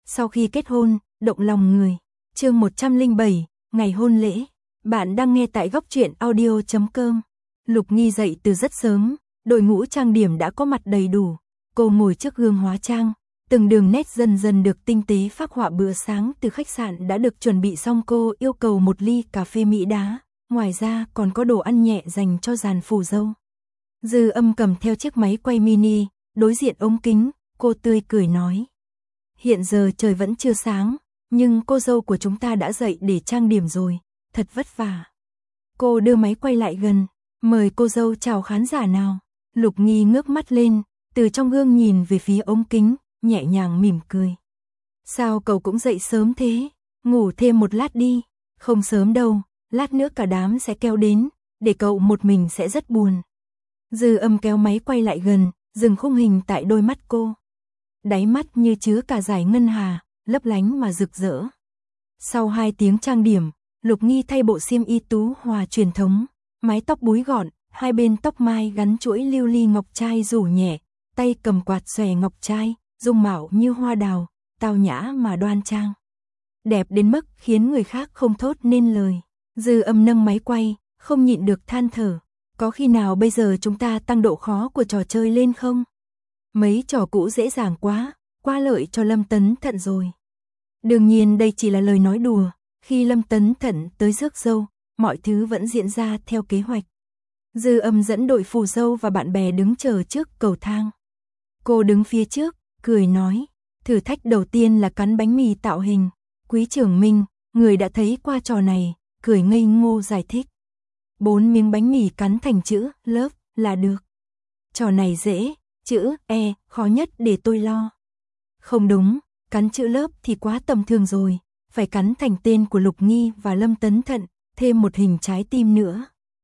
Sau khi kết hôn, động lòng người. Chương 107, ngày hôn lễ. Bạn đang nghe tại góc truyện audio.com. Lục Nghi dậy từ rất sớm, đội ngũ trang điểm đã có mặt đầy đủ. Cô ngồi trước gương hóa trang, từng đường nét dần dần được tinh tế phác họa. Bữa sáng từ khách sạn đã được chuẩn bị xong. Cô yêu cầu một ly cà phê Mỹ đá, ngoài ra còn có đồ ăn nhẹ dành cho dàn phù dâu. Dư Âm cầm theo chiếc máy quay mini, đối diện ống kính, cô tươi cười nói. Hiện giờ trời vẫn chưa sáng, nhưng cô dâu của chúng ta đã dậy để trang điểm rồi, thật vất vả. Cô đưa máy quay lại gần, mời cô dâu chào khán giả nào. Lục Nghi ngước mắt lên, từ trong gương nhìn về phía ống kính, nhẹ nhàng mỉm cười. Sao cậu cũng dậy sớm thế, ngủ thêm một lát đi. Không sớm đâu, lát nữa cả đám sẽ kéo đến, để cậu một mình sẽ rất buồn. Dư Âm kéo máy quay lại gần, dừng khung hình tại đôi mắt cô. Đáy mắt như chứa cả dải ngân hà, lấp lánh mà rực rỡ. Sau 2 tiếng trang điểm, Lục Nghi thay bộ xiêm y tú hòa truyền thống, mái tóc búi gọn, hai bên tóc mai gắn chuỗi lưu ly ngọc trai rủ nhẹ, tay cầm quạt xòe ngọc trai, dung mạo như hoa đào, tao nhã mà đoan trang. Đẹp đến mức khiến người khác không thốt nên lời. Dư Âm nâng máy quay, không nhịn được than thở. Có khi nào bây giờ chúng ta tăng độ khó của trò chơi lên không? Mấy trò cũ dễ dàng quá, qua lợi cho Lâm Tấn Thận rồi. Đương nhiên đây chỉ là lời nói đùa, khi Lâm Tấn Thận tới rước dâu, mọi thứ vẫn diễn ra theo kế hoạch. Dư Âm dẫn đội phù dâu và bạn bè đứng chờ trước cầu thang. Cô đứng phía trước, cười nói, thử thách đầu tiên là cắn bánh mì tạo hình. Quý Trưởng Minh, người đã thấy qua trò này, cười ngây ngô giải thích. 4 miếng bánh mì cắn thành chữ Love là được. Trò này dễ, chữ E khó nhất để tôi lo. Không đúng, cắn chữ Love thì quá tầm thường rồi, phải cắn thành tên của Lục Nghi và Lâm Tấn Thận, thêm một hình trái tim nữa.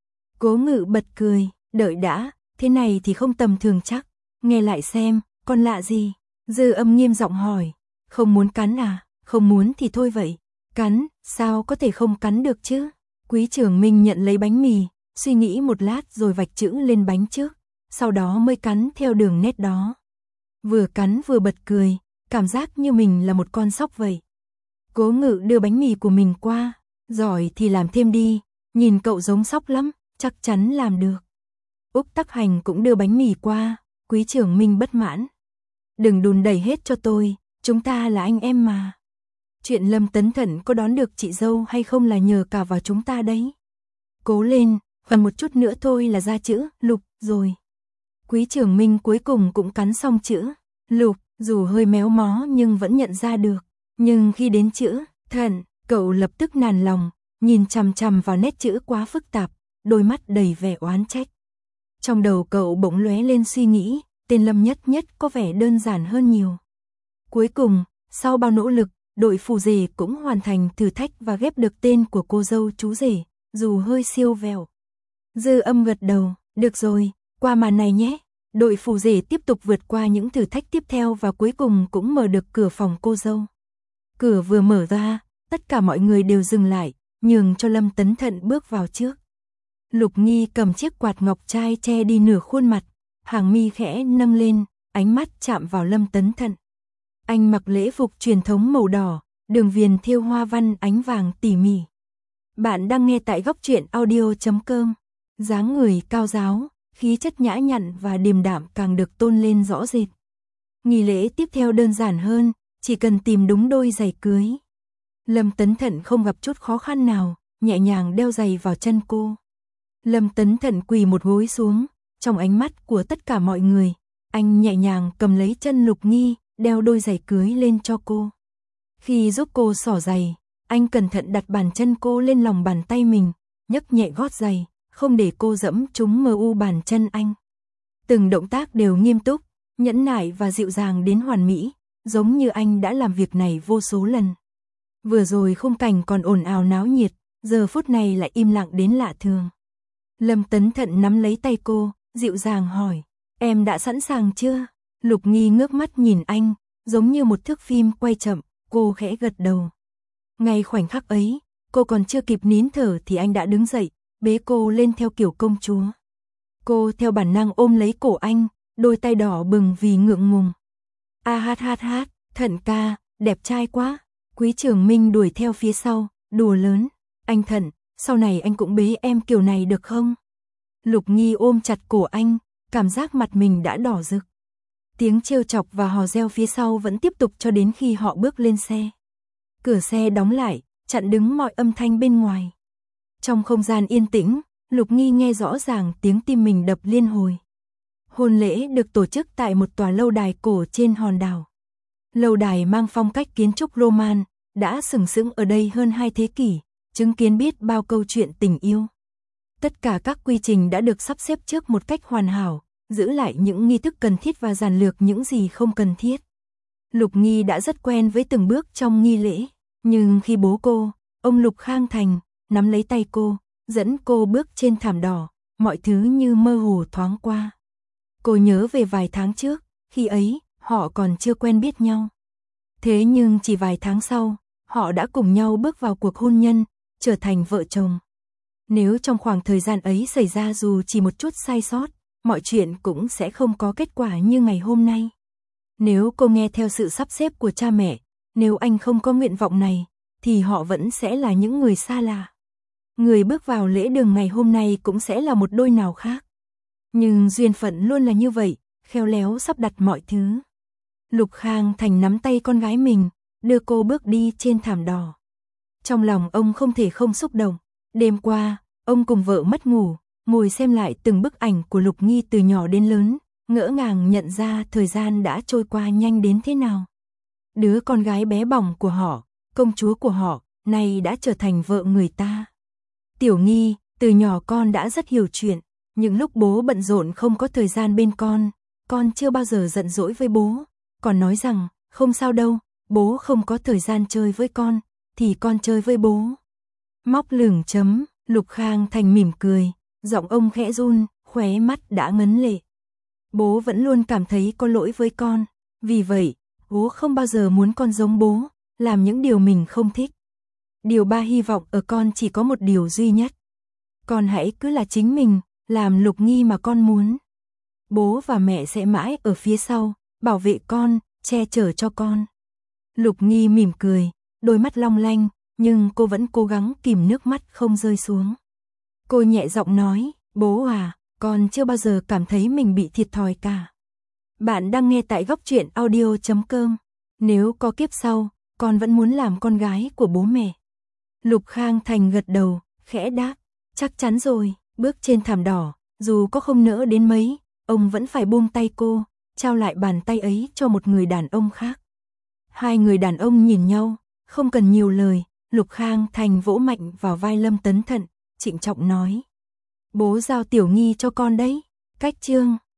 Cố Ngự bật cười, đợi đã, thế này thì không tầm thường chắc. Nghe lại xem, còn lạ gì? Dư Âm nghiêm giọng hỏi, không muốn cắn à? Không muốn thì thôi vậy. Cắn, sao có thể không cắn được chứ? Quý Trưởng Minh nhận lấy bánh mì, suy nghĩ một lát rồi vạch chữ lên bánh trước, sau đó mới cắn theo đường nét đó. Vừa cắn vừa bật cười, cảm giác như mình là một con sóc vậy. Cố Ngự đưa bánh mì của mình qua, giỏi thì làm thêm đi, nhìn cậu giống sóc lắm, chắc chắn làm được. Úc Tắc Hành cũng đưa bánh mì qua, Quý Trưởng Minh bất mãn. Đừng đùn đẩy hết cho tôi, chúng ta là anh em mà. Chuyện Lâm Tấn Thận có đón được chị dâu hay không là nhờ cả vào chúng ta đấy. Cố lên, còn một chút nữa thôi là ra chữ Lục rồi. Quý Trưởng Minh cuối cùng cũng cắn xong chữ Lục, dù hơi méo mó nhưng vẫn nhận ra được. Nhưng khi đến chữ Thận, cậu lập tức nản lòng, nhìn chằm chằm vào nét chữ quá phức tạp, đôi mắt đầy vẻ oán trách. Trong đầu cậu bỗng lóe lên suy nghĩ, tên Lâm Nhất Nhất có vẻ đơn giản hơn nhiều. Cuối cùng, sau bao nỗ lực, đội phù rể cũng hoàn thành thử thách và ghép được tên của cô dâu chú rể, dù hơi siêu vẹo. Dư Âm gật đầu, được rồi, qua màn này nhé. Đội phù rể tiếp tục vượt qua những thử thách tiếp theo và cuối cùng cũng mở được cửa phòng cô dâu. Cửa vừa mở ra, tất cả mọi người đều dừng lại, nhường cho Lâm Tấn Thận bước vào trước. Lục Nghi cầm chiếc quạt ngọc trai che đi nửa khuôn mặt, hàng mi khẽ nâng lên, ánh mắt chạm vào Lâm Tấn Thận. Anh mặc lễ phục truyền thống màu đỏ, đường viền thêu hoa văn ánh vàng tỉ mỉ. Bạn đang nghe tại góc truyện audio.com. Dáng người cao ráo, khí chất nhã nhặn và điềm đạm càng được tôn lên rõ rệt. Nghi lễ tiếp theo đơn giản hơn, chỉ cần tìm đúng đôi giày cưới. Lâm Tấn Thận không gặp chút khó khăn nào, nhẹ nhàng đeo giày vào chân cô. Lâm Tấn Thận quỳ một gối xuống, trong ánh mắt của tất cả mọi người, anh nhẹ nhàng cầm lấy chân Lục Nghi, đeo đôi giày cưới lên cho cô. Khi giúp cô xỏ giày, anh cẩn thận đặt bàn chân cô lên lòng bàn tay mình, nhấc nhẹ gót giày, không để cô dẫm trúng mờ u bàn chân anh. Từng động tác đều nghiêm túc, nhẫn nại và dịu dàng đến hoàn mỹ, giống như anh đã làm việc này vô số lần. Vừa rồi khung cảnh còn ồn ào náo nhiệt, giờ phút này lại im lặng đến lạ thường. Lâm Tấn Thận nắm lấy tay cô, dịu dàng hỏi, em đã sẵn sàng chưa? Lục Nghi ngước mắt nhìn anh, giống như một thước phim quay chậm, cô khẽ gật đầu. Ngay khoảnh khắc ấy, cô còn chưa kịp nín thở thì anh đã đứng dậy, bế cô lên theo kiểu công chúa. Cô theo bản năng ôm lấy cổ anh, đôi tay đỏ bừng vì ngượng ngùng. A hát hát hát, Thận ca, đẹp trai quá. Quý Trường Minh đuổi theo phía sau, đùa lớn, anh Thận, sau này anh cũng bế em kiểu này được không? Lục Nghi ôm chặt cổ anh, cảm giác mặt mình đã đỏ rực. Tiếng trêu chọc và hò reo phía sau vẫn tiếp tục cho đến khi họ bước lên xe. Cửa xe đóng lại, chặn đứng mọi âm thanh bên ngoài. Trong không gian yên tĩnh, Lục Nghi nghe rõ ràng tiếng tim mình đập liên hồi. Hôn lễ được tổ chức tại một tòa lâu đài cổ trên hòn đảo. Lâu đài mang phong cách kiến trúc Roman, đã sừng sững ở đây hơn 2 thế kỷ, chứng kiến biết bao câu chuyện tình yêu. Tất cả các quy trình đã được sắp xếp trước một cách hoàn hảo, giữ lại những nghi thức cần thiết và giản lược những gì không cần thiết. Lục Nghi đã rất quen với từng bước trong nghi lễ, nhưng khi bố cô, ông Lục Khang Thành, nắm lấy tay cô, dẫn cô bước trên thảm đỏ, mọi thứ như mơ hồ thoáng qua. Cô nhớ về vài tháng trước, khi ấy, họ còn chưa quen biết nhau. Thế nhưng chỉ vài tháng sau, họ đã cùng nhau bước vào cuộc hôn nhân, trở thành vợ chồng. Nếu trong khoảng thời gian ấy xảy ra dù chỉ một chút sai sót, mọi chuyện cũng sẽ không có kết quả như ngày hôm nay. Nếu cô nghe theo sự sắp xếp của cha mẹ, nếu anh không có nguyện vọng này, thì họ vẫn sẽ là những người xa lạ. Người bước vào lễ đường ngày hôm nay cũng sẽ là một đôi nào khác. Nhưng duyên phận luôn là như vậy, khéo léo sắp đặt mọi thứ. Lục Khang Thành nắm tay con gái mình, đưa cô bước đi trên thảm đỏ. Trong lòng ông không thể không xúc động. Đêm qua, ông cùng vợ mất ngủ, ngồi xem lại từng bức ảnh của Lục Nghi từ nhỏ đến lớn, ngỡ ngàng nhận ra thời gian đã trôi qua nhanh đến thế nào. Đứa con gái bé bỏng của họ, công chúa của họ, nay đã trở thành vợ người ta. Tiểu Nghi, từ nhỏ con đã rất hiểu chuyện, những lúc bố bận rộn không có thời gian bên con chưa bao giờ giận dỗi với bố, còn nói rằng, không sao đâu, bố không có thời gian chơi với con, thì con chơi với bố. Móc lửng chấm, Lục Khang Thành mỉm cười, giọng ông khẽ run, khóe mắt đã ngấn lệ. Bố vẫn luôn cảm thấy có lỗi với con, vì vậy, bố không bao giờ muốn con giống bố, làm những điều mình không thích. Điều ba hy vọng ở con chỉ có một điều duy nhất. Con hãy cứ là chính mình, làm Lục Nghi mà con muốn. Bố và mẹ sẽ mãi ở phía sau, bảo vệ con, che chở cho con. Lục Nghi mỉm cười, đôi mắt long lanh, nhưng cô vẫn cố gắng kìm nước mắt không rơi xuống. Cô nhẹ giọng nói, bố à, con chưa bao giờ cảm thấy mình bị thiệt thòi cả. Bạn đang nghe tại Góc Truyện Audio.com. Nếu có kiếp sau, con vẫn muốn làm con gái của bố mẹ. Lục Khang Thành gật đầu, khẽ đáp, chắc chắn rồi. Bước trên thảm đỏ, dù có không nỡ đến mấy, ông vẫn phải buông tay cô, trao lại bàn tay ấy cho một người đàn ông khác. Hai người đàn ông nhìn nhau, không cần nhiều lời, Lục Khang Thành vỗ mạnh vào vai Lâm Tấn Thận, trịnh trọng nói. Bố giao Tiểu Nghi cho con đấy. Cách chương